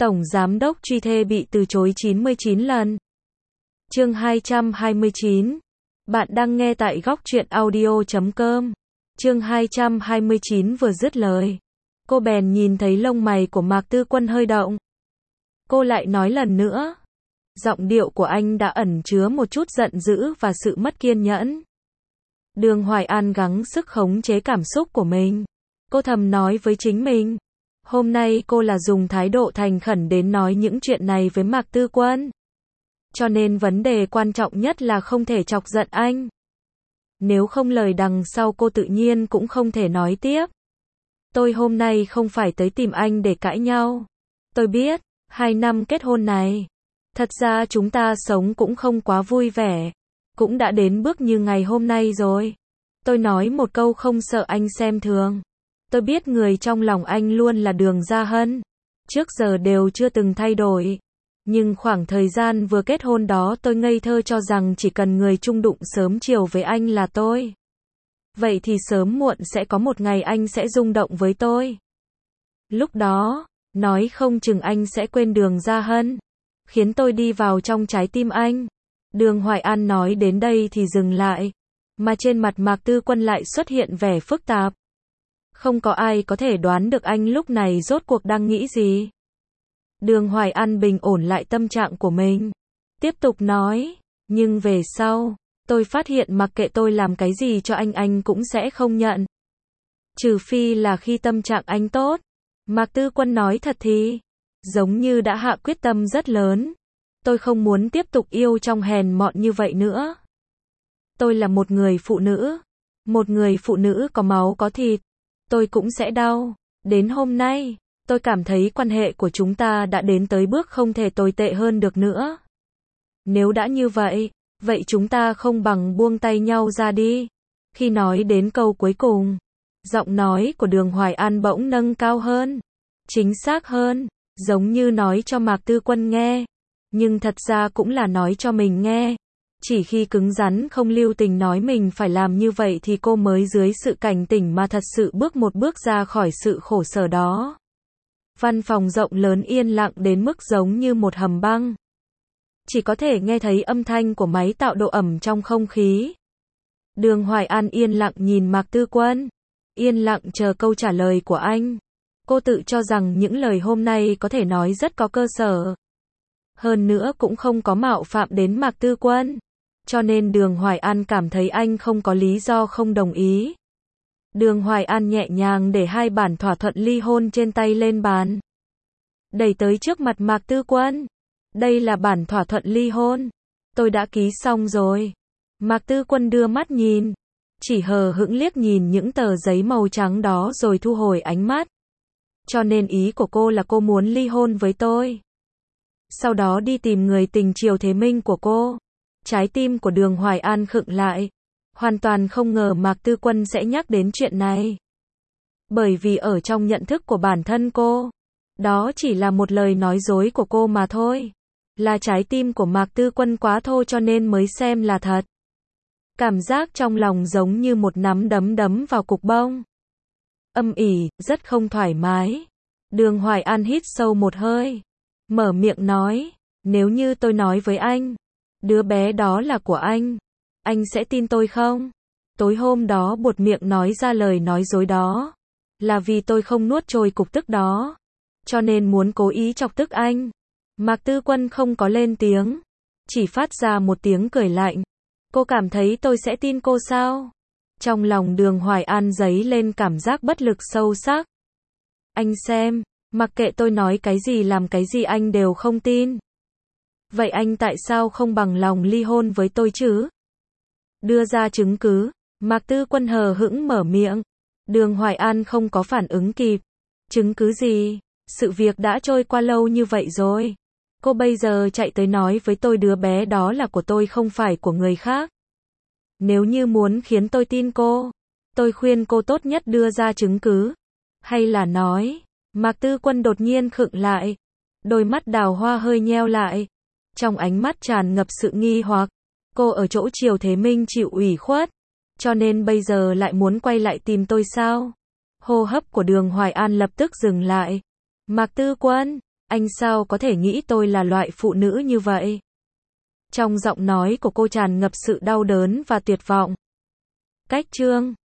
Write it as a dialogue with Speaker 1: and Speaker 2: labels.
Speaker 1: Tổng Giám đốc truy thê bị từ chối 99 lần. Chương 229. Bạn đang nghe tại góc truyện audio.com. Chương 229 vừa dứt lời, cô bèn nhìn thấy lông mày của Mạc Tư Quân hơi động. Cô lại nói lần nữa. Giọng điệu của anh đã ẩn chứa một chút giận dữ và sự mất kiên nhẫn. Đường Hoài An gắng sức khống chế cảm xúc của mình. Cô thầm nói với chính mình. Hôm nay cô là dùng thái độ thành khẩn đến nói những chuyện này với Mạc Tư Quân. Cho nên vấn đề quan trọng nhất là không thể chọc giận anh. Nếu không lời đằng sau cô tự nhiên cũng không thể nói tiếp. Tôi hôm nay không phải tới tìm anh để cãi nhau. Tôi biết, 2 năm kết hôn này, thật ra chúng ta sống cũng không quá vui vẻ. Cũng đã đến bước như ngày hôm nay rồi. Tôi nói một câu không sợ anh xem thường. Tôi biết người trong lòng anh luôn là Đường Gia Hân. Trước giờ đều chưa từng thay đổi. Nhưng khoảng thời gian vừa kết hôn đó tôi ngây thơ cho rằng chỉ cần người chung đụng sớm chiều với anh là tôi. Vậy thì sớm muộn sẽ có một ngày anh sẽ rung động với tôi. Lúc đó, nói không chừng anh sẽ quên Đường Gia Hân. Khiến tôi đi vào trong trái tim anh. Đường Hoài An nói đến đây thì dừng lại. Mà trên mặt Mạc Tư Quân lại xuất hiện vẻ phức tạp. Không có ai có thể đoán được anh lúc này rốt cuộc đang nghĩ gì. Đường Hoài An bình ổn lại tâm trạng của mình. Tiếp tục nói. Nhưng về sau, tôi phát hiện mặc kệ tôi làm cái gì cho anh cũng sẽ không nhận. Trừ phi là khi tâm trạng anh tốt. Mạc Tư Quân nói thật thì, giống như đã hạ quyết tâm rất lớn. Tôi không muốn tiếp tục yêu trong hèn mọn như vậy nữa. Tôi là một người phụ nữ. Một người phụ nữ có máu có thịt. Tôi cũng sẽ đau. Đến hôm nay, tôi cảm thấy quan hệ của chúng ta đã đến tới bước không thể tồi tệ hơn được nữa. Nếu đã như vậy, vậy chúng ta không bằng buông tay nhau ra đi. Khi nói đến câu cuối cùng, giọng nói của Đường Hoài An bỗng nâng cao hơn, chính xác hơn, giống như nói cho Mạc Tư Quân nghe. Nhưng thật ra cũng là nói cho mình nghe. Chỉ khi cứng rắn không lưu tình nói mình phải làm như vậy thì cô mới dưới sự cảnh tỉnh mà thật sự bước một bước ra khỏi sự khổ sở đó. Văn phòng rộng lớn yên lặng đến mức giống như một hầm băng. Chỉ có thể nghe thấy âm thanh của máy tạo độ ẩm trong không khí. Đường Hoài An yên lặng nhìn Mạc Tư Quân. Yên lặng chờ câu trả lời của anh. Cô tự cho rằng những lời hôm nay có thể nói rất có cơ sở. Hơn nữa cũng không có mạo phạm đến Mạc Tư Quân. Cho nên Đường Hoài An cảm thấy anh không có lý do không đồng ý. Đường Hoài An nhẹ nhàng để 2 bản thỏa thuận ly hôn trên tay lên bàn. Đẩy tới trước mặt Mạc Tư Quân. Đây là bản thỏa thuận ly hôn. Tôi đã ký xong rồi. Mạc Tư Quân đưa mắt nhìn. Chỉ hờ hững liếc nhìn những tờ giấy màu trắng đó rồi thu hồi ánh mắt. Cho nên ý của cô là cô muốn ly hôn với tôi. Sau đó đi tìm người tình Triều Thế Minh của cô. Trái tim của Đường Hoài An khựng lại. Hoàn toàn không ngờ Mạc Tư Quân sẽ nhắc đến chuyện này. Bởi vì ở trong nhận thức của bản thân cô, đó chỉ là một lời nói dối của cô mà thôi. Là trái tim của Mạc Tư Quân quá thô cho nên mới xem là thật. Cảm giác trong lòng giống như một nắm đấm đấm vào cục bông. Âm ỉ, rất không thoải mái. Đường Hoài An hít sâu một hơi. Mở miệng nói, nếu như tôi nói với anh, đứa bé đó là của anh sẽ tin tôi không? Tối hôm đó buột miệng nói ra lời nói dối đó, là vì tôi không nuốt trôi cục tức đó. Cho nên muốn cố ý chọc tức anh. Mạc Tư Quân không có lên tiếng, chỉ phát ra một tiếng cười lạnh. Cô cảm thấy tôi sẽ tin cô sao? Trong lòng Đường Hoài An dấy lên cảm giác bất lực sâu sắc. Anh xem, mặc kệ tôi nói cái gì làm cái gì anh đều không tin. Vậy anh tại sao không bằng lòng ly hôn với tôi chứ? Đưa ra chứng cứ. Mạc Tư Quân hờ hững mở miệng. Đường Hoài An không có phản ứng kịp. Chứng cứ gì? Sự việc đã trôi qua lâu như vậy rồi. Cô bây giờ chạy tới nói với tôi đứa bé đó là của tôi không phải của người khác. Nếu như muốn khiến tôi tin cô, tôi khuyên cô tốt nhất đưa ra chứng cứ. Hay là nói, Mạc Tư Quân đột nhiên khựng lại. Đôi mắt đào hoa hơi nheo lại. Trong ánh mắt tràn ngập sự nghi hoặc. Cô ở chỗ Triều Thế Minh chịu ủy khuất. Cho nên bây giờ lại muốn quay lại tìm tôi sao? Hô hấp của Đường Hoài An lập tức dừng lại. Mạc Tư Quân, Anh sao có thể nghĩ tôi là loại phụ nữ như vậy? Trong giọng nói của cô tràn ngập sự đau đớn và tuyệt vọng. Cách chương